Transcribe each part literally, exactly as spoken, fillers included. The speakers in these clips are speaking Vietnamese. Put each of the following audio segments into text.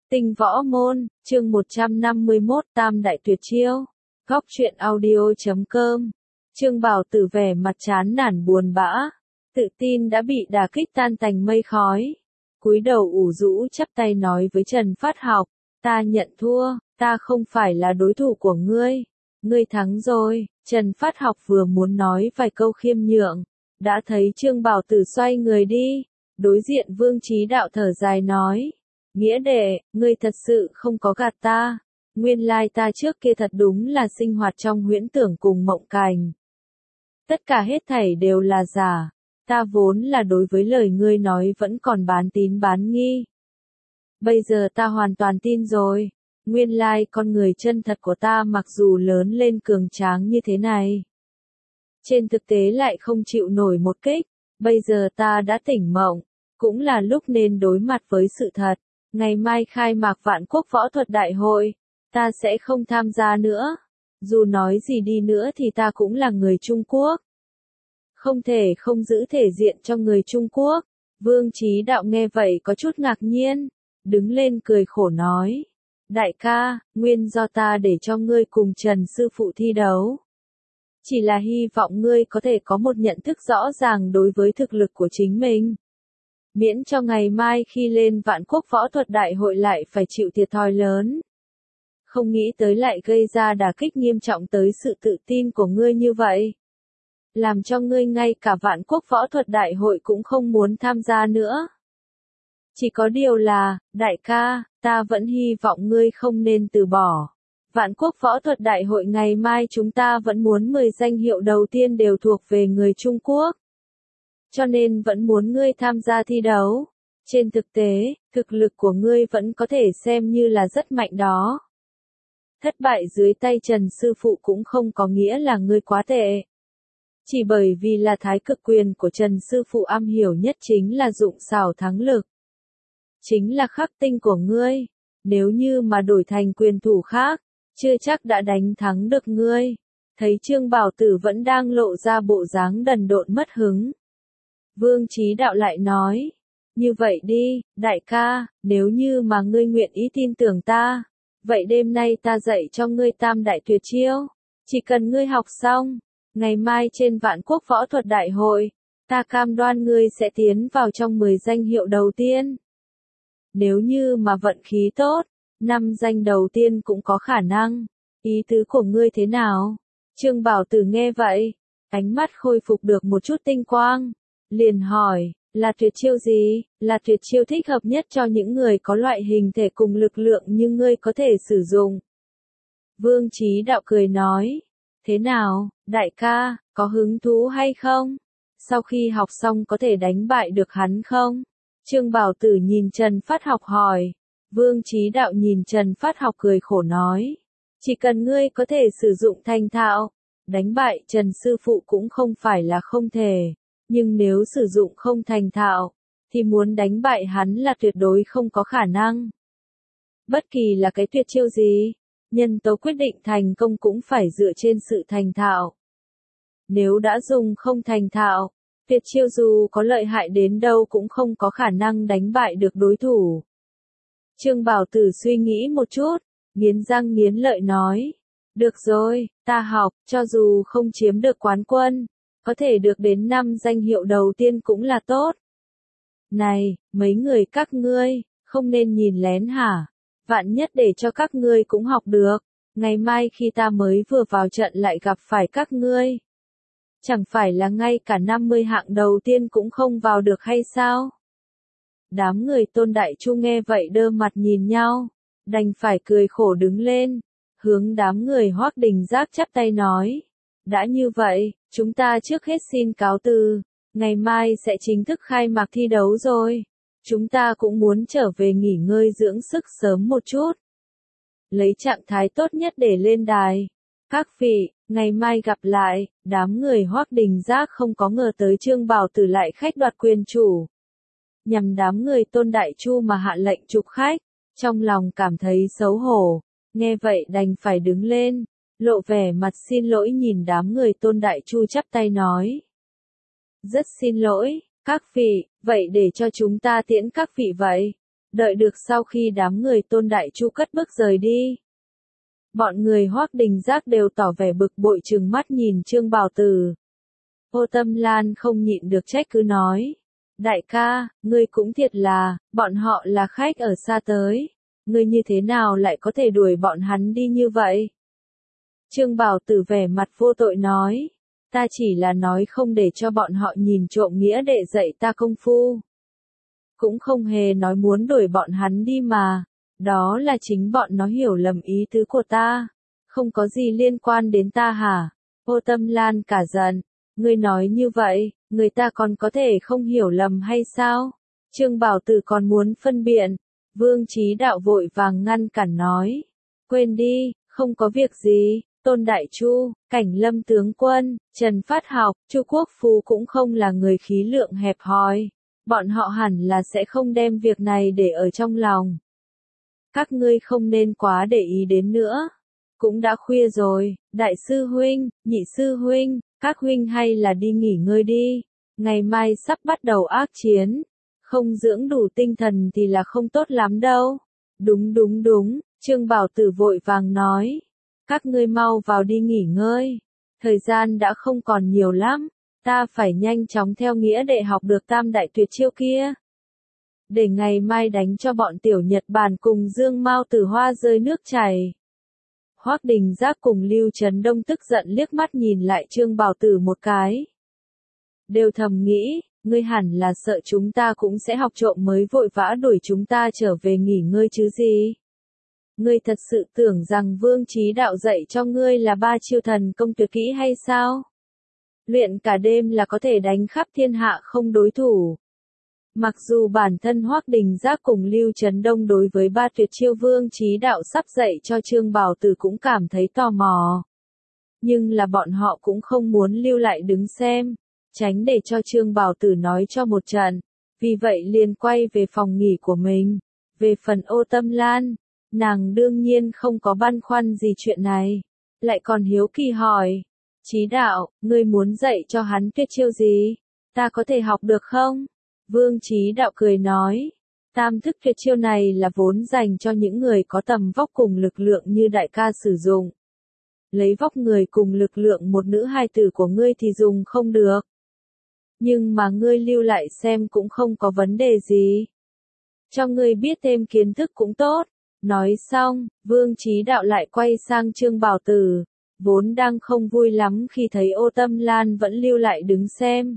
Tinh võ môn, chương một trăm năm mươi mốt Tam đại tuyệt chiêu. Góc truyện audio chấm com. Trương Bảo Tử vẻ mặt chán nản buồn bã, tự tin đã bị đả kích tan tành mây khói. Cúi đầu ủ rũ chắp tay nói với Trần Phát Học, ta nhận thua, ta không phải là đối thủ của ngươi. Ngươi thắng rồi. Trần Phát Học vừa muốn nói vài câu khiêm nhượng, đã thấy Trương Bảo Tử xoay người đi. Đối diện Vương Chí Đạo thở dài nói, nghĩa đệ, ngươi thật sự không có gạt ta. Nguyên lai ta trước kia thật đúng là sinh hoạt trong huyễn tưởng cùng mộng cảnh. Tất cả hết thảy đều là giả. Ta vốn là đối với lời ngươi nói vẫn còn bán tín bán nghi. Bây giờ ta hoàn toàn tin rồi. Nguyên lai con người chân thật của ta mặc dù lớn lên cường tráng như thế này, trên thực tế lại không chịu nổi một kích. Bây giờ ta đã tỉnh mộng, cũng là lúc nên đối mặt với sự thật. Ngày mai khai mạc Vạn Quốc Võ Thuật Đại hội, ta sẽ không tham gia nữa. Dù nói gì đi nữa thì ta cũng là người Trung Quốc. Không thể không giữ thể diện cho người Trung Quốc. Vương Chí Đạo nghe vậy có chút ngạc nhiên, đứng lên cười khổ nói, đại ca, nguyên do ta để cho ngươi cùng Trần sư phụ thi đấu. Chỉ là hy vọng ngươi có thể có một nhận thức rõ ràng đối với thực lực của chính mình. Miễn cho ngày mai khi lên Vạn Quốc Võ Thuật Đại hội lại phải chịu thiệt thòi lớn. Không nghĩ tới lại gây ra đả kích nghiêm trọng tới sự tự tin của ngươi như vậy. Làm cho ngươi ngay cả Vạn Quốc Võ Thuật Đại hội cũng không muốn tham gia nữa. Chỉ có điều là, đại ca, ta vẫn hy vọng ngươi không nên từ bỏ. Vạn Quốc Võ Thuật Đại hội ngày mai chúng ta vẫn muốn mười danh hiệu đầu tiên đều thuộc về người Trung Quốc. Cho nên vẫn muốn ngươi tham gia thi đấu. Trên thực tế, thực lực của ngươi vẫn có thể xem như là rất mạnh đó. Thất bại dưới tay Trần sư phụ cũng không có nghĩa là ngươi quá tệ. Chỉ bởi vì là thái cực quyền của Trần sư phụ am hiểu nhất chính là dụng xảo thắng lực. Chính là khắc tinh của ngươi. Nếu như mà đổi thành quyền thủ khác, chưa chắc đã đánh thắng được ngươi. Thấy Trương Bảo Tử vẫn đang lộ ra bộ dáng đần độn mất hứng, Vương Chí Đạo lại nói, như vậy đi, đại ca, nếu như mà ngươi nguyện ý tin tưởng ta, vậy đêm nay ta dạy cho ngươi tam đại tuyệt chiêu. Chỉ cần ngươi học xong, ngày mai trên Vạn Quốc Võ Thuật Đại hội, ta cam đoan ngươi sẽ tiến vào trong mười danh hiệu đầu tiên. Nếu như mà vận khí tốt, năm danh đầu tiên cũng có khả năng. Ý tứ của ngươi thế nào? Trương Bảo Tử nghe vậy, ánh mắt khôi phục được một chút tinh quang, liền hỏi, là tuyệt chiêu gì? Là tuyệt chiêu thích hợp nhất cho những người có loại hình thể cùng lực lượng như ngươi có thể sử dụng. Vương Chí Đạo cười nói, thế nào, đại ca, có hứng thú hay không? Sau khi học xong có thể đánh bại được hắn không? Trương Bảo Tử nhìn Trần Phát Học hỏi. Vương Chí Đạo nhìn Trần Phát Học cười khổ nói, chỉ cần ngươi có thể sử dụng thành thạo, đánh bại Trần sư phụ cũng không phải là không thể. Nhưng nếu sử dụng không thành thạo, thì muốn đánh bại hắn là tuyệt đối không có khả năng. Bất kỳ là cái tuyệt chiêu gì, nhân tố quyết định thành công cũng phải dựa trên sự thành thạo. Nếu đã dùng không thành thạo, tuyệt chiêu dù có lợi hại đến đâu cũng không có khả năng đánh bại được đối thủ. Trương Bảo Tử suy nghĩ một chút, nghiến răng nghiến lợi nói, được rồi, ta học, cho dù không chiếm được quán quân, có thể được đến năm danh hiệu đầu tiên cũng là tốt. Này, mấy người các ngươi, không nên nhìn lén hả? Vạn nhất để cho các ngươi cũng học được, ngày mai khi ta mới vừa vào trận lại gặp phải các ngươi. Chẳng phải là ngay cả năm mươi hạng đầu tiên cũng không vào được hay sao? Đám người Tôn Đại Chu nghe vậy đơ mặt nhìn nhau, đành phải cười khổ đứng lên, hướng đám người Hoắc Đình Giác chắp tay nói, đã như vậy, chúng ta trước hết xin cáo từ, ngày mai sẽ chính thức khai mạc thi đấu rồi, chúng ta cũng muốn trở về nghỉ ngơi dưỡng sức sớm một chút, lấy trạng thái tốt nhất để lên đài. Các vị, ngày mai gặp lại. Đám người Hoắc Đình Giác không có ngờ tới Trương Bảo Tử lại khách đoạt quyền chủ. Nhằm đám người Tôn Đại Chu mà hạ lệnh trục khách, trong lòng cảm thấy xấu hổ, nghe vậy đành phải đứng lên, lộ vẻ mặt xin lỗi nhìn đám người Tôn Đại Chu chắp tay nói. Rất xin lỗi, các vị, vậy để cho chúng ta tiễn các vị vậy. Đợi được sau khi đám người Tôn Đại Chu cất bước rời đi. Bọn người Hoắc Đình Giác đều tỏ vẻ bực bội trừng mắt nhìn Trương Bảo Tử. Ô Tâm Lan không nhịn được trách cứ nói. Đại ca, ngươi cũng thiệt là, bọn họ là khách ở xa tới. Ngươi như thế nào lại có thể đuổi bọn hắn đi như vậy? Trương Bảo Tử vẻ mặt vô tội nói. Ta chỉ là nói không để cho bọn họ nhìn trộm nghĩa đệ dạy ta công phu. Cũng không hề nói muốn đuổi bọn hắn đi mà. Đó là chính bọn nó hiểu lầm ý tứ của ta. Không có gì liên quan đến ta hả? Ô Tâm Lan cả giận. Ngươi nói như vậy, người ta còn có thể không hiểu lầm hay sao? Trương Bảo Tử còn muốn phân biện. Vương Chí Đạo vội vàng ngăn cản nói. Quên đi, không có việc gì. Tôn Đại Chu, Cảnh Lâm tướng quân, Trần Phát Học, Chu Quốc Phú cũng không là người khí lượng hẹp hòi. Bọn họ hẳn là sẽ không đem việc này để ở trong lòng. Các ngươi không nên quá để ý đến nữa. Cũng đã khuya rồi, Đại sư huynh, Nhị sư huynh, các huynh hay là đi nghỉ ngơi đi. Ngày mai sắp bắt đầu ác chiến. Không dưỡng đủ tinh thần thì là không tốt lắm đâu. Đúng đúng đúng, Trương Bảo Tử vội vàng nói. Các ngươi mau vào đi nghỉ ngơi. Thời gian đã không còn nhiều lắm. Ta phải nhanh chóng theo nghĩa để học được tam đại tuyệt chiêu kia. Để ngày mai đánh cho bọn tiểu Nhật Bản cùng Dương Mao Tử Hoa rơi nước chảy. Hoắc Đình Giác cùng Lưu Trấn Đông tức giận liếc mắt nhìn lại Trương Bảo Tử một cái. Đều thầm nghĩ, ngươi hẳn là sợ chúng ta cũng sẽ học trộm mới vội vã đuổi chúng ta trở về nghỉ ngơi chứ gì. Ngươi thật sự tưởng rằng Vương Chí Đạo dạy cho ngươi là ba chiêu thần công tuyệt kỹ hay sao? Luyện cả đêm là có thể đánh khắp thiên hạ không đối thủ. Mặc dù bản thân Hoắc Đình Giác cùng Lưu Trấn Đông đối với ba tuyệt chiêu Vương Chí Đạo sắp dạy cho Trương Bảo Tử cũng cảm thấy tò mò. Nhưng là bọn họ cũng không muốn lưu lại đứng xem, tránh để cho Trương Bảo Tử nói cho một trận. Vì vậy liền quay về phòng nghỉ của mình. Về phần Ô Tâm Lan, nàng đương nhiên không có băn khoăn gì chuyện này. Lại còn hiếu kỳ hỏi. Chí Đạo, ngươi muốn dạy cho hắn tuyệt chiêu gì? Ta có thể học được không? Vương Chí Đạo cười nói. Tam thức tuyệt chiêu này là vốn dành cho những người có tầm vóc cùng lực lượng như đại ca sử dụng. Lấy vóc người cùng lực lượng một nữ hai tử của ngươi thì dùng không được. Nhưng mà ngươi lưu lại xem cũng không có vấn đề gì. Cho ngươi biết thêm kiến thức cũng tốt. Nói xong, Vương Chí Đạo lại quay sang Trương Bảo Tử, vốn đang không vui lắm khi thấy Ô Tâm Lan vẫn lưu lại đứng xem.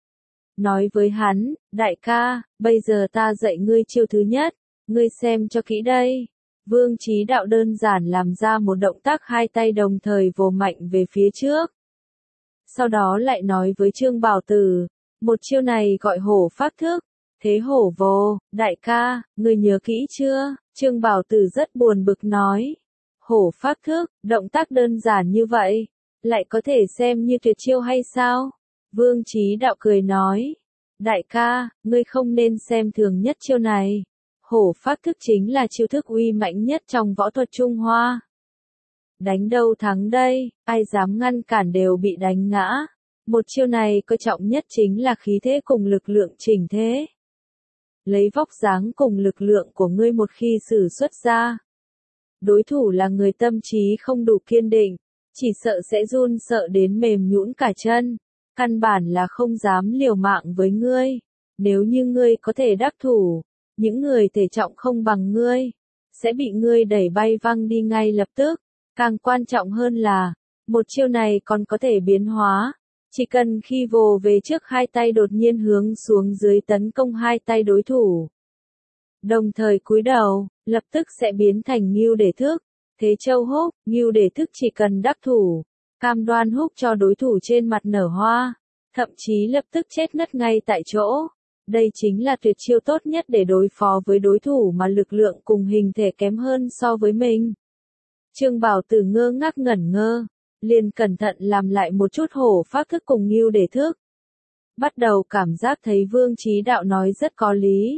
Nói với hắn, đại ca, bây giờ ta dạy ngươi chiêu thứ nhất, ngươi xem cho kỹ đây. Vương Chí Đạo đơn giản làm ra một động tác hai tay đồng thời vồ mạnh về phía trước. Sau đó lại nói với Trương Bảo Tử, một chiêu này gọi hổ phác thức, thế hổ vồ, đại ca, ngươi nhớ kỹ chưa? Trương Bảo Tử rất buồn bực nói. Hổ phác thức, động tác đơn giản như vậy, lại có thể xem như tuyệt chiêu hay sao? Vương Chí Đạo cười nói. Đại ca, ngươi không nên xem thường nhất chiêu này. Hổ phác thức chính là chiêu thức uy mãnh nhất trong võ thuật Trung Hoa. Đánh đâu thắng đây, ai dám ngăn cản đều bị đánh ngã. Một chiêu này coi trọng nhất chính là khí thế cùng lực lượng chỉnh thế. Lấy vóc dáng cùng lực lượng của ngươi một khi sử xuất ra. Đối thủ là người tâm trí không đủ kiên định, chỉ sợ sẽ run sợ đến mềm nhũn cả chân, căn bản là không dám liều mạng với ngươi. Nếu như ngươi có thể đắc thủ, những người thể trọng không bằng ngươi, sẽ bị ngươi đẩy bay văng đi ngay lập tức. Càng quan trọng hơn là, một chiêu này còn có thể biến hóa. Chỉ cần khi vồ về trước hai tay đột nhiên hướng xuống dưới tấn công hai tay đối thủ. Đồng thời cúi đầu, lập tức sẽ biến thành ngưu để thức. Thế châu húc, ngưu để thức chỉ cần đắc thủ, cam đoan húc cho đối thủ trên mặt nở hoa, thậm chí lập tức chết ngất ngay tại chỗ. Đây chính là tuyệt chiêu tốt nhất để đối phó với đối thủ mà lực lượng cùng hình thể kém hơn so với mình. Trương Bảo Tử ngơ ngác ngẩn ngơ, liền cẩn thận làm lại một chút hổ phác thức cùng ngưu để thức. Bắt đầu cảm giác thấy Vương Chí Đạo nói rất có lý.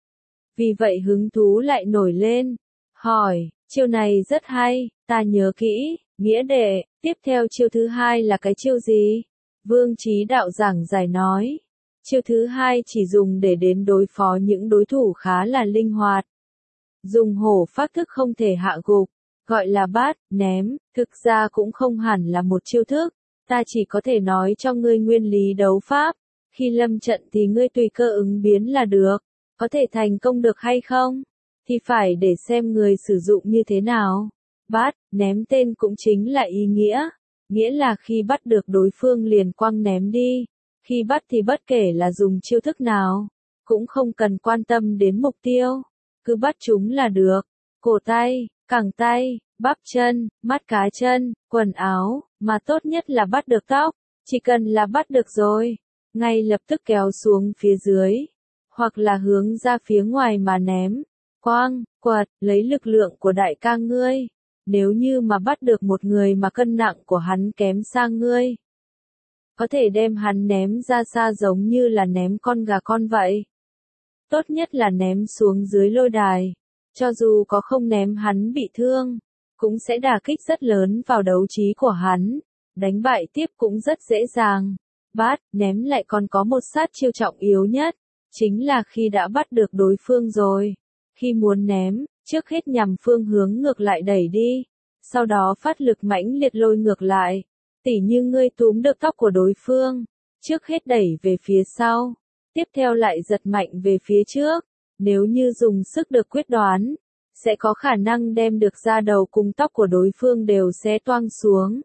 Vì vậy hứng thú lại nổi lên, hỏi, chiêu này rất hay, ta nhớ kỹ, nghĩa đệ, tiếp theo chiêu thứ hai là cái chiêu gì? Vương Chí Đạo giảng giải nói, Chiêu thứ hai chỉ dùng để đến đối phó những đối thủ khá là linh hoạt. Dùng hổ phác thức không thể hạ gục, gọi là bát, ném, thực ra cũng không hẳn là một chiêu thức, ta chỉ có thể nói cho ngươi nguyên lý đấu pháp, khi lâm trận thì ngươi tùy cơ ứng biến là được, có thể thành công được hay không, thì phải để xem người sử dụng như thế nào. Bát, ném tên cũng chính là ý nghĩa, nghĩa là khi bắt được đối phương liền quăng ném đi, khi bắt thì bất kể là dùng chiêu thức nào, cũng không cần quan tâm đến mục tiêu, cứ bắt chúng là được, cổ tay, cẳng tay, bắp chân, mắt cá chân, quần áo, mà tốt nhất là bắt được tóc, chỉ cần là bắt được rồi, ngay lập tức kéo xuống phía dưới, hoặc là hướng ra phía ngoài mà ném, quang, quật, lấy lực lượng của đại ca ngươi, nếu như mà bắt được một người mà cân nặng của hắn kém sang ngươi, có thể đem hắn ném ra xa giống như là ném con gà con vậy. Tốt nhất là ném xuống dưới lôi đài, cho dù có không ném hắn bị thương, cũng sẽ đả kích rất lớn vào đấu trí của hắn, đánh bại tiếp cũng rất dễ dàng. Bát, ném lại còn có một sát chiêu trọng yếu nhất, chính là khi đã bắt được đối phương rồi, khi muốn ném, trước hết nhằm phương hướng ngược lại đẩy đi, sau đó phát lực mãnh liệt lôi ngược lại, tỉ như ngươi túm được tóc của đối phương, trước hết đẩy về phía sau, tiếp theo lại giật mạnh về phía trước, nếu như dùng sức được quyết đoán, sẽ có khả năng đem được da đầu cùng tóc của đối phương đều xé toang xuống.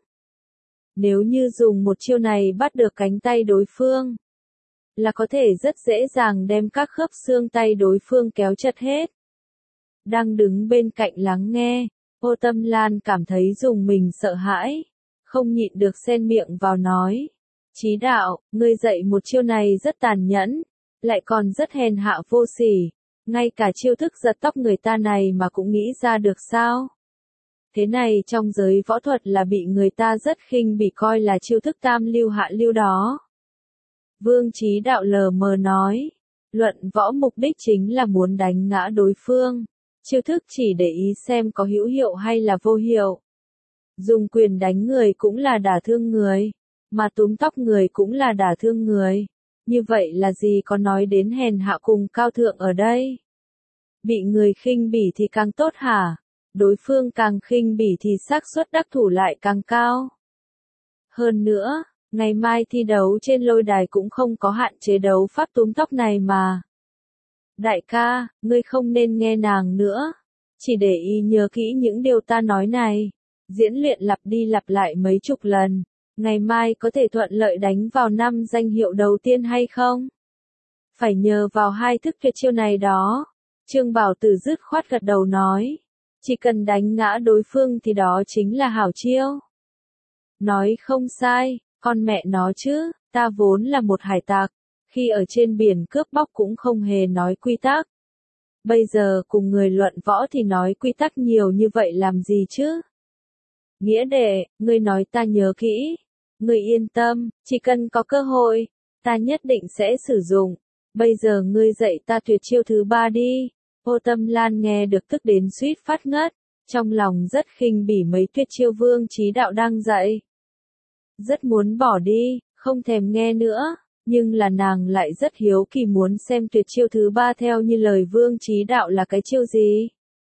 Nếu như dùng một chiêu này bắt được cánh tay đối phương, là có thể rất dễ dàng đem các khớp xương tay đối phương kéo chật hết. Đang đứng bên cạnh lắng nghe, Ô Tâm Lan cảm thấy dùng mình sợ hãi, không nhịn được xen miệng vào nói. Chí đạo, ngươi dạy một chiêu này rất tàn nhẫn, lại còn rất hèn hạ vô sỉ, ngay cả chiêu thức giật tóc người ta này mà cũng nghĩ ra được sao? Thế này trong giới võ thuật là bị người ta rất khinh bỉ coi là chiêu thức tam lưu hạ lưu đó. Vương Chí Đạo lờ mờ nói, luận võ mục đích chính là muốn đánh ngã đối phương, chiêu thức chỉ để ý xem có hữu hiệu hay là vô hiệu. Dùng quyền đánh người cũng là đả thương người, mà túm tóc người cũng là đả thương người. Như vậy là gì có nói đến hèn hạ cùng cao thượng ở đây? Bị người khinh bỉ thì càng tốt hả? Đối phương càng khinh bỉ thì xác suất đắc thủ lại càng cao. Hơn nữa, ngày mai thi đấu trên lôi đài cũng không có hạn chế đấu pháp túm tóc này mà. Đại ca, ngươi không nên nghe nàng nữa. Chỉ để ý nhớ kỹ những điều ta nói này. Diễn luyện lặp đi lặp lại mấy chục lần. Ngày mai có thể thuận lợi đánh vào năm danh hiệu đầu tiên hay không? Phải nhờ vào hai thức tuyệt chiêu này đó. Trương Bảo Tử dứt khoát gật đầu nói. Chỉ cần đánh ngã đối phương thì đó chính là hảo chiêu. Nói không sai, con mẹ nó chứ, ta vốn là một hải tặc. Khi ở trên biển cướp bóc cũng không hề nói quy tắc. Bây giờ cùng người luận võ thì nói quy tắc nhiều như vậy làm gì chứ? Nghĩa đệ, ngươi nói ta nhớ kỹ. Ngươi yên tâm, chỉ cần có cơ hội, ta nhất định sẽ sử dụng. Bây giờ ngươi dạy ta tuyệt chiêu thứ ba đi. Ô Tâm Lan nghe được tức đến suýt phát ngất, trong lòng rất khinh bỉ mấy tuyệt chiêu Vương Chí Đạo đang dạy. Rất muốn bỏ đi, không thèm nghe nữa, nhưng là nàng lại rất hiếu kỳ muốn xem tuyệt chiêu thứ ba theo như lời Vương Chí Đạo là cái chiêu gì.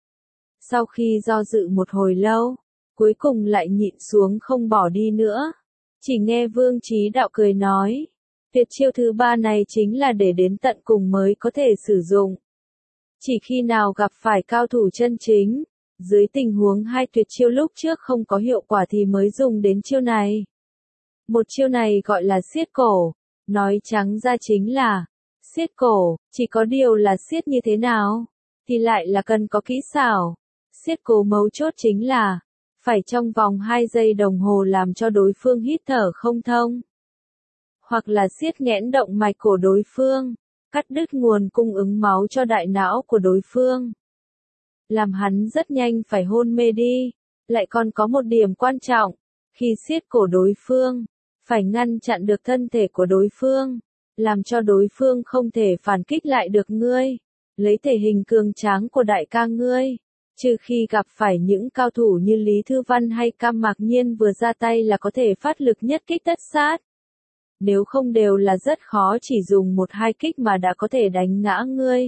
Sau khi do dự một hồi lâu, cuối cùng lại nhịn xuống không bỏ đi nữa. Chỉ nghe Vương Chí Đạo cười nói, tuyệt chiêu thứ ba này chính là để đến tận cùng mới có thể sử dụng. Chỉ khi nào gặp phải cao thủ chân chính, dưới tình huống hai tuyệt chiêu lúc trước không có hiệu quả thì mới dùng đến chiêu này. Một chiêu này gọi là siết cổ, nói trắng ra chính là siết cổ, chỉ có điều là siết như thế nào, thì lại là cần có kỹ xảo. Siết cổ mấu chốt chính là phải trong vòng hai giây đồng hồ làm cho đối phương hít thở không thông. Hoặc là siết nghẽn động mạch của đối phương, cắt đứt nguồn cung ứng máu cho đại não của đối phương. Làm hắn rất nhanh phải hôn mê đi. Lại còn có một điểm quan trọng, khi siết cổ đối phương, phải ngăn chặn được thân thể của đối phương, làm cho đối phương không thể phản kích lại được ngươi. Lấy thể hình cường tráng của đại ca ngươi, trừ khi gặp phải những cao thủ như Lý Thư Văn hay Cam Mạc Nhiên vừa ra tay là có thể phát lực nhất kích tất sát. nếu không đều là rất khó chỉ dùng một hai kích mà đã có thể đánh ngã ngươi.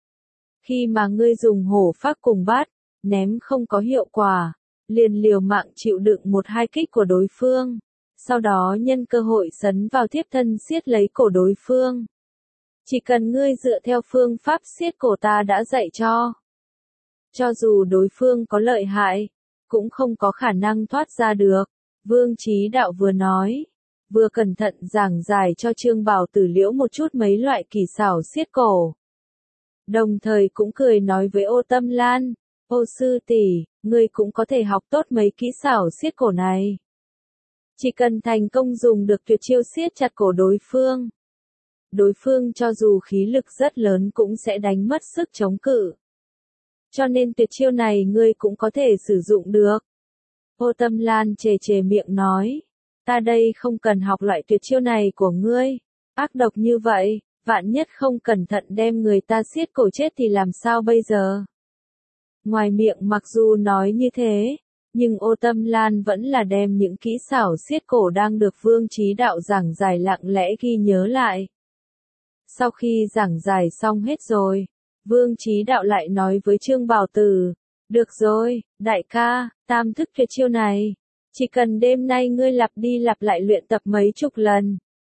Khi mà ngươi dùng hổ phác cùng bát, ném không có hiệu quả, liền liều mạng chịu đựng một hai kích của đối phương, sau đó nhân cơ hội sấn vào thiếp thân siết lấy cổ đối phương. Chỉ cần ngươi dựa theo phương pháp siết cổ ta đã dạy cho. Cho dù đối phương có lợi hại, cũng không có khả năng thoát ra được. Vương Chí Đạo vừa nói, vừa cẩn thận giảng giải cho Trương Bảo Tử Liễu một chút mấy loại kỳ xảo siết cổ. Đồng thời cũng cười nói với Ô Tâm Lan, ô sư tỷ, ngươi cũng có thể học tốt mấy kỹ xảo siết cổ này. Chỉ cần thành công dùng được tuyệt chiêu siết chặt cổ đối phương. Đối phương cho dù khí lực rất lớn cũng sẽ đánh mất sức chống cự. Cho nên tuyệt chiêu này ngươi cũng có thể sử dụng được. Ô Tâm Lan chề chề miệng nói, ta đây không cần học loại tuyệt chiêu này của ngươi, ác độc như vậy, vạn nhất không cẩn thận đem người ta siết cổ chết thì làm sao bây giờ? Ngoài miệng mặc dù nói như thế, nhưng Ô Tâm Lan vẫn là đem những kỹ xảo siết cổ đang được Vương Chí Đạo giảng giải lặng lẽ ghi nhớ lại. Sau khi giảng giải xong hết rồi, Vương Chí Đạo lại nói với Trương Bảo Tử, được rồi, đại ca, tam thức tuyệt chiêu này, chỉ cần đêm nay ngươi lặp đi lặp lại luyện tập mấy chục lần.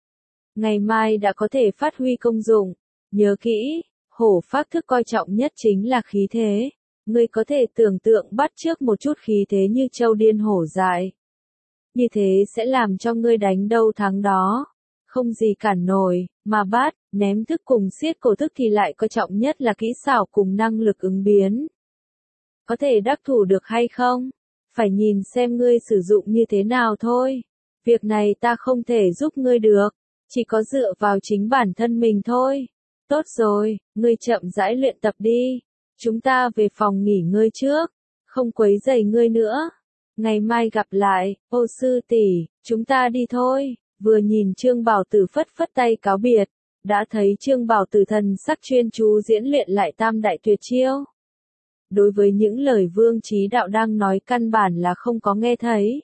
Ngày mai đã có thể phát huy công dụng, nhớ kỹ, hổ phác thức coi trọng nhất chính là khí thế, ngươi có thể tưởng tượng bắt chước một chút khí thế như trâu điên hổ dại. Như thế sẽ làm cho ngươi đánh đâu thắng đó, không gì cản nổi, mà bát, ném thức cùng siết cổ thức thì lại coi trọng nhất là kỹ xảo cùng năng lực ứng biến. Có thể đắc thủ được hay không? Phải nhìn xem ngươi sử dụng như thế nào thôi. Việc này ta không thể giúp ngươi được, chỉ có dựa vào chính bản thân mình thôi. Tốt rồi, ngươi chậm rãi luyện tập đi. Chúng ta về phòng nghỉ ngơi trước, không quấy rầy ngươi nữa. Ngày mai gặp lại, ô sư tỷ, chúng ta đi thôi. Vừa nhìn Trương Bảo Tử phất phất tay cáo biệt, đã thấy Trương Bảo Tử thần sắc chuyên chú diễn luyện lại tam đại tuyệt chiêu. Đối với những lời Vương Chí Đạo đang nói căn bản là không có nghe thấy.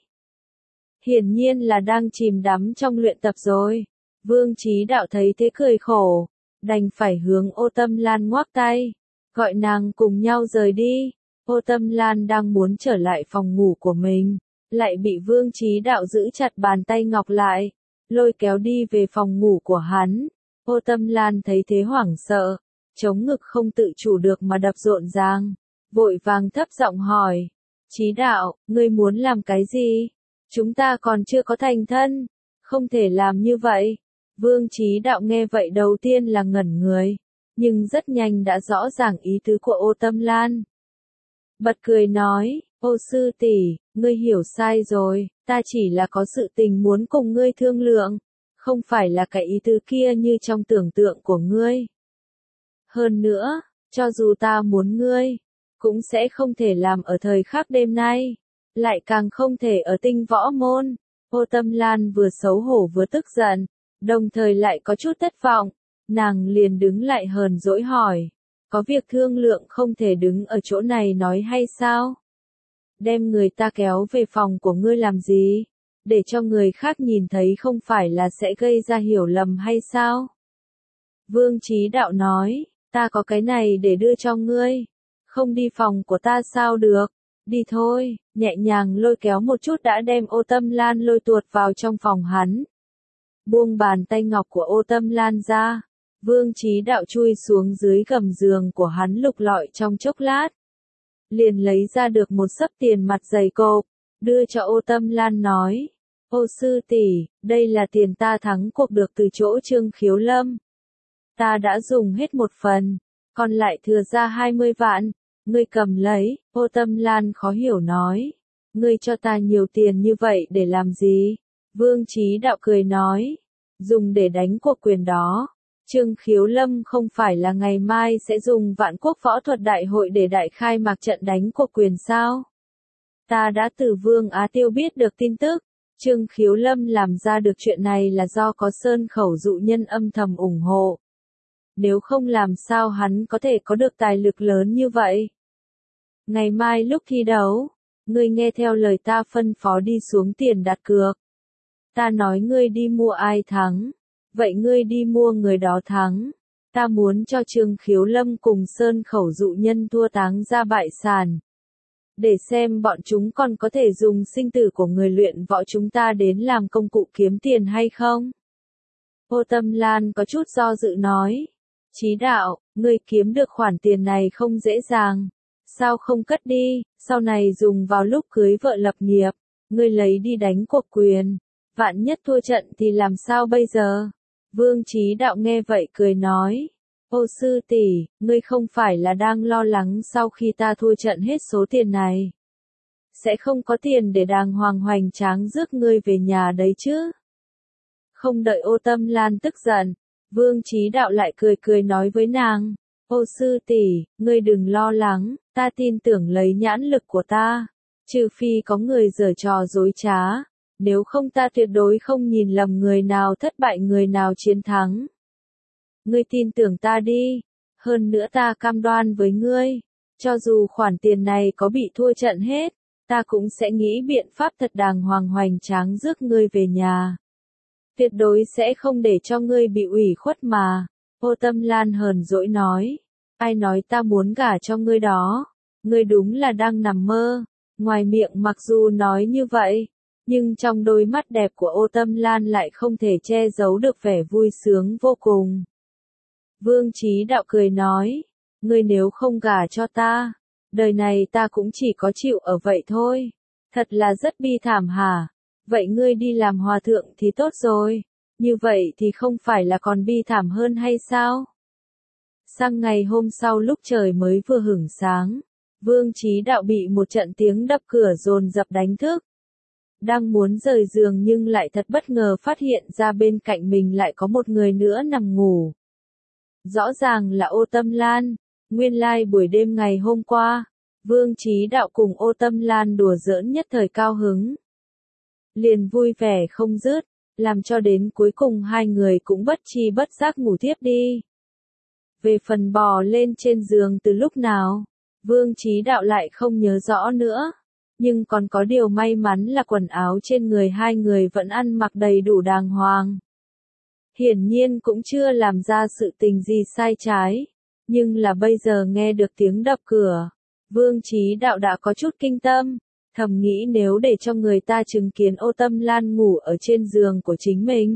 Hiển nhiên là đang chìm đắm trong luyện tập rồi. Vương Chí Đạo thấy thế cười khổ, đành phải hướng Ô Tâm Lan ngoắc tay, gọi nàng cùng nhau rời đi. Ô Tâm Lan đang muốn trở lại phòng ngủ của mình, lại bị Vương Chí Đạo giữ chặt bàn tay ngọc lại, lôi kéo đi về phòng ngủ của hắn. Ô Tâm Lan thấy thế hoảng sợ, chống ngực không tự chủ được mà đập rộn ràng, vội vàng thấp giọng hỏi, Chí Đạo, ngươi muốn làm cái gì? Chúng ta còn chưa có thành thân, không thể làm như vậy. Vương Chí Đạo nghe vậy đầu tiên là ngẩn người, nhưng rất nhanh đã rõ ràng ý tứ của Ô Tâm Lan. Bật cười nói, ô sư tỷ, ngươi hiểu sai rồi, ta chỉ là có sự tình muốn cùng ngươi thương lượng, không phải là cái ý tứ kia như trong tưởng tượng của ngươi. Hơn nữa, cho dù ta muốn ngươi, cũng sẽ không thể làm ở thời khắc đêm nay, lại càng không thể ở Tinh Võ Môn. Ô Tâm Lan vừa xấu hổ vừa tức giận, đồng thời lại có chút thất vọng, nàng liền đứng lại hờn dỗi hỏi, có việc thương lượng không thể đứng ở chỗ này nói hay sao? Đem người ta kéo về phòng của ngươi làm gì? Để cho người khác nhìn thấy không phải là sẽ gây ra hiểu lầm hay sao? Vương Chí Đạo nói, ta có cái này để đưa cho ngươi, không đi phòng của ta sao được? Đi thôi, nhẹ nhàng lôi kéo một chút đã đem Ô Tâm Lan lôi tuột vào trong phòng hắn. Buông bàn tay ngọc của Ô Tâm Lan ra, Vương Chí Đạo chui xuống dưới gầm giường của hắn lục lọi trong chốc lát. Liền lấy ra được một xấp tiền mặt dày cộp, đưa cho Ô Tâm Lan nói, ô sư tỷ, đây là tiền ta thắng cuộc được từ chỗ Trương Khiếu Lâm. Ta đã dùng hết một phần, còn lại thừa ra hai mươi vạn, ngươi cầm lấy. Ô Tâm Lan khó hiểu nói, ngươi cho ta nhiều tiền như vậy để làm gì? Vương Chí Đạo cười nói, dùng để đánh cuộc quyền đó. Trương Khiếu Lâm không phải là ngày mai sẽ dùng Vạn Quốc Võ Thuật Đại Hội để đại khai mạc trận đánh cuộc quyền sao? Ta đã từ Vương Á Tiêu biết được tin tức, Trương Khiếu Lâm làm ra được chuyện này là do có Sơn Khẩu dụ nhân âm thầm ủng hộ. Nếu không làm sao hắn có thể có được tài lực lớn như vậy? Ngày mai lúc thi đấu, ngươi nghe theo lời ta phân phó đi xuống tiền đặt cược. Ta nói ngươi đi mua ai thắng, vậy ngươi đi mua người đó thắng. Ta muốn cho Trương Khiếu Lâm cùng Sơn Khẩu dụ nhân thua táng ra bại sản. Để xem bọn chúng còn có thể dùng sinh tử của người luyện võ chúng ta đến làm công cụ kiếm tiền hay không? Ô Tâm Lan có chút do dự nói. Chí đạo, ngươi kiếm được khoản tiền này không dễ dàng. Sao không cất đi, sau này dùng vào lúc cưới vợ lập nghiệp, ngươi lấy đi đánh cuộc quyền. Vạn nhất thua trận thì làm sao bây giờ? Vương Chí Đạo nghe vậy cười nói. Ô sư tỷ, ngươi không phải là đang lo lắng sau khi ta thua trận hết số tiền này. Sẽ không có tiền để đàng hoàng hoành tráng rước ngươi về nhà đấy chứ? Không đợi Ô Tâm Lan tức giận, Vương Chí Đạo lại cười cười nói với nàng. Ô sư tỷ, ngươi đừng lo lắng, ta tin tưởng lấy nhãn lực của ta. Trừ phi có người giở trò dối trá. Nếu không ta tuyệt đối không nhìn lầm người nào thất bại người nào chiến thắng. Ngươi tin tưởng ta đi. Hơn nữa ta cam đoan với ngươi. Cho dù khoản tiền này có bị thua trận hết, ta cũng sẽ nghĩ biện pháp thật đàng hoàng hoành tráng rước ngươi về nhà. Tuyệt đối sẽ không để cho ngươi bị ủy khuất mà. Ô Tâm Lan hờn dỗi nói. Ai nói ta muốn gả cho ngươi đó. Ngươi đúng là đang nằm mơ. Ngoài miệng mặc dù nói như vậy, nhưng trong đôi mắt đẹp của Ô Tâm Lan lại không thể che giấu được vẻ vui sướng vô cùng. Vương Chí Đạo cười nói, ngươi nếu không gả cho ta, đời này ta cũng chỉ có chịu ở vậy thôi. Thật là rất bi thảm hả? Vậy ngươi đi làm hòa thượng thì tốt rồi, như vậy thì không phải là còn bi thảm hơn hay sao? Sang ngày hôm sau lúc trời mới vừa hửng sáng, Vương Chí Đạo bị một trận tiếng đập cửa dồn dập đánh thức. Đang muốn rời giường nhưng lại thật bất ngờ phát hiện ra bên cạnh mình lại có một người nữa nằm ngủ. Rõ ràng là Ô Tâm Lan, nguyên lai buổi đêm ngày hôm qua, Vương Chí Đạo cùng Ô Tâm Lan đùa giỡn nhất thời cao hứng. Liền vui vẻ không dứt, làm cho đến cuối cùng hai người cũng bất chi bất giác ngủ thiếp đi. Về phần bò lên trên giường từ lúc nào, Vương Chí Đạo lại không nhớ rõ nữa. Nhưng còn có điều may mắn là quần áo trên người hai người vẫn ăn mặc đầy đủ đàng hoàng. Hiển nhiên cũng chưa làm ra sự tình gì sai trái. Nhưng là bây giờ nghe được tiếng đập cửa, Vương Chí Đạo đã có chút kinh tâm, thầm nghĩ nếu để cho người ta chứng kiến Ô Tâm Lan ngủ ở trên giường của chính mình,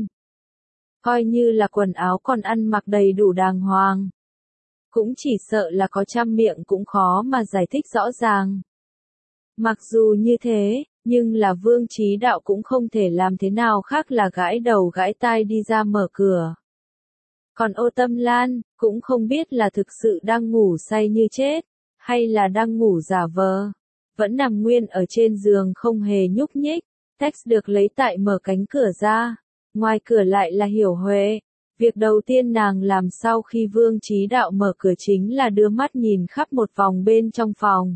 coi như là quần áo còn ăn mặc đầy đủ đàng hoàng, cũng chỉ sợ là có trăm miệng cũng khó mà giải thích rõ ràng. Mặc dù như thế, nhưng là Vương Chí Đạo cũng không thể làm thế nào khác là gãi đầu gãi tai đi ra mở cửa. Còn Ô Tâm Lan, cũng không biết là thực sự đang ngủ say như chết, hay là đang ngủ giả vờ. Vẫn nằm nguyên ở trên giường không hề nhúc nhích, text được lấy tại mở cánh cửa ra. Ngoài cửa lại là Hiểu Huệ. Việc đầu tiên nàng làm sau khi Vương Chí Đạo mở cửa chính là đưa mắt nhìn khắp một vòng bên trong phòng.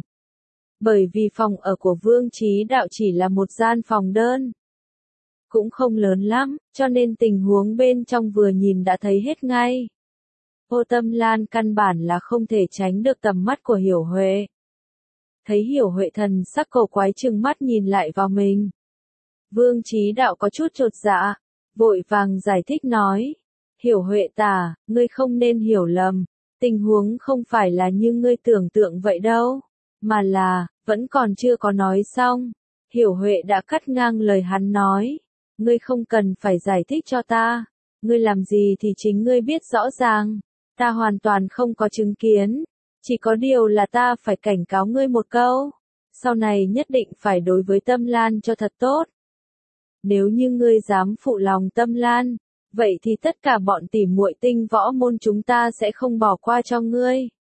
Bởi vì phòng ở của Vương Chí Đạo chỉ là một gian phòng đơn, cũng không lớn lắm, cho nên tình huống bên trong vừa nhìn đã thấy hết ngay. Ô Tâm Lan căn bản là không thể tránh được tầm mắt của Hiểu Huệ. Thấy Hiểu Huệ thần sắc cổ quái trừng mắt nhìn lại vào mình, Vương Chí Đạo có chút chột dạ, vội vàng giải thích nói. Hiểu Huệ tà, ngươi không nên hiểu lầm, tình huống không phải là như ngươi tưởng tượng vậy đâu, mà là, vẫn còn chưa có nói xong. Hiểu Huệ đã cắt ngang lời hắn nói, ngươi không cần phải giải thích cho ta, ngươi làm gì thì chính ngươi biết rõ ràng, ta hoàn toàn không có chứng kiến, chỉ có điều là ta phải cảnh cáo ngươi một câu, sau này nhất định phải đối với Tâm Lan cho thật tốt. Nếu như ngươi dám phụ lòng Tâm Lan, vậy thì tất cả bọn tỉ muội tinh võ môn chúng ta sẽ không bỏ qua cho ngươi.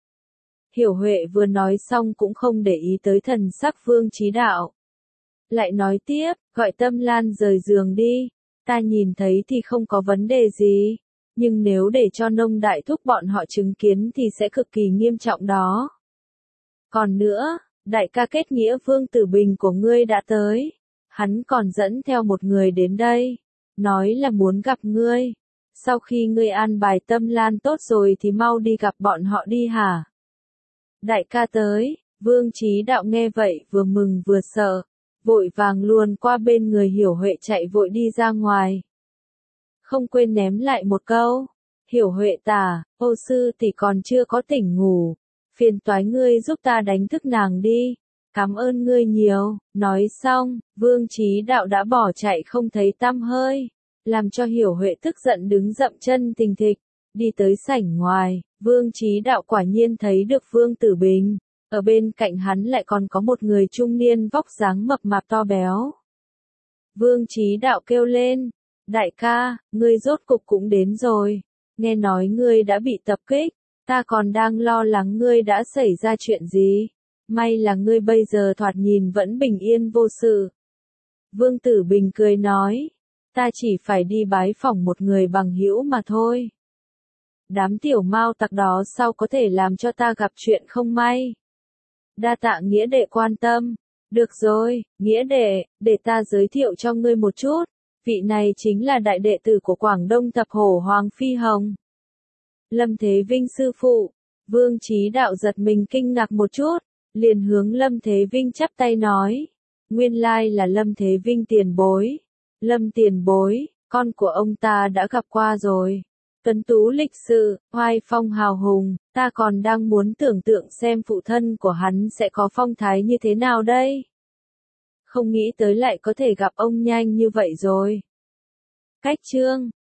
Hiểu Huệ vừa nói xong cũng không để ý tới thần sắc Vương Chí Đạo. Lại nói tiếp, gọi Tâm Lan rời giường đi, ta nhìn thấy thì không có vấn đề gì, nhưng nếu để cho Nông Đại Thúc bọn họ chứng kiến thì sẽ cực kỳ nghiêm trọng đó. Còn nữa, đại ca kết nghĩa Vương Tử Bình của ngươi đã tới, hắn còn dẫn theo một người đến đây, nói là muốn gặp ngươi. Sau khi ngươi an bài Tâm Lan tốt rồi thì mau đi gặp bọn họ đi hả? Đại ca tới, Vương Chí Đạo nghe vậy vừa mừng vừa sợ, vội vàng luồn qua bên người Hiểu Huệ chạy vội đi ra ngoài. Không quên ném lại một câu, Hiểu Huệ tả, ô sư tỷ còn chưa có tỉnh ngủ, phiền toái ngươi giúp ta đánh thức nàng đi, cảm ơn ngươi nhiều. Nói xong, Vương Chí Đạo đã bỏ chạy không thấy tăm hơi, làm cho Hiểu Huệ tức giận đứng dậm chân thình thịch, đi tới sảnh ngoài. Vương Chí Đạo quả nhiên thấy được Vương Tử Bình, ở bên cạnh hắn lại còn có một người trung niên vóc dáng mập mạp to béo. Vương Chí Đạo kêu lên, đại ca, ngươi rốt cục cũng đến rồi, nghe nói ngươi đã bị tập kích, ta còn đang lo lắng ngươi đã xảy ra chuyện gì, may là ngươi bây giờ thoạt nhìn vẫn bình yên vô sự. Vương Tử Bình cười nói, ta chỉ phải đi bái phỏng một người bằng hữu mà thôi. Đám tiểu mao tặc đó sao có thể làm cho ta gặp chuyện không may. Đa tạ Nghĩa đệ quan tâm. Được rồi, Nghĩa đệ, để ta giới thiệu cho ngươi một chút. Vị này chính là đại đệ tử của Quảng Đông Thập Hổ Hoàng Phi Hồng. Lâm Thế Vinh sư phụ. Vương Chí Đạo giật mình kinh ngạc một chút, liền hướng Lâm Thế Vinh chắp tay nói. Nguyên lai là Lâm Thế Vinh tiền bối. Lâm tiền bối, con của ông ta đã gặp qua rồi. Tuấn tú lịch sự, oai phong hào hùng, ta còn đang muốn tưởng tượng xem phụ thân của hắn sẽ có phong thái như thế nào đây. Không nghĩ tới lại có thể gặp ông nhanh như vậy rồi. Cách chương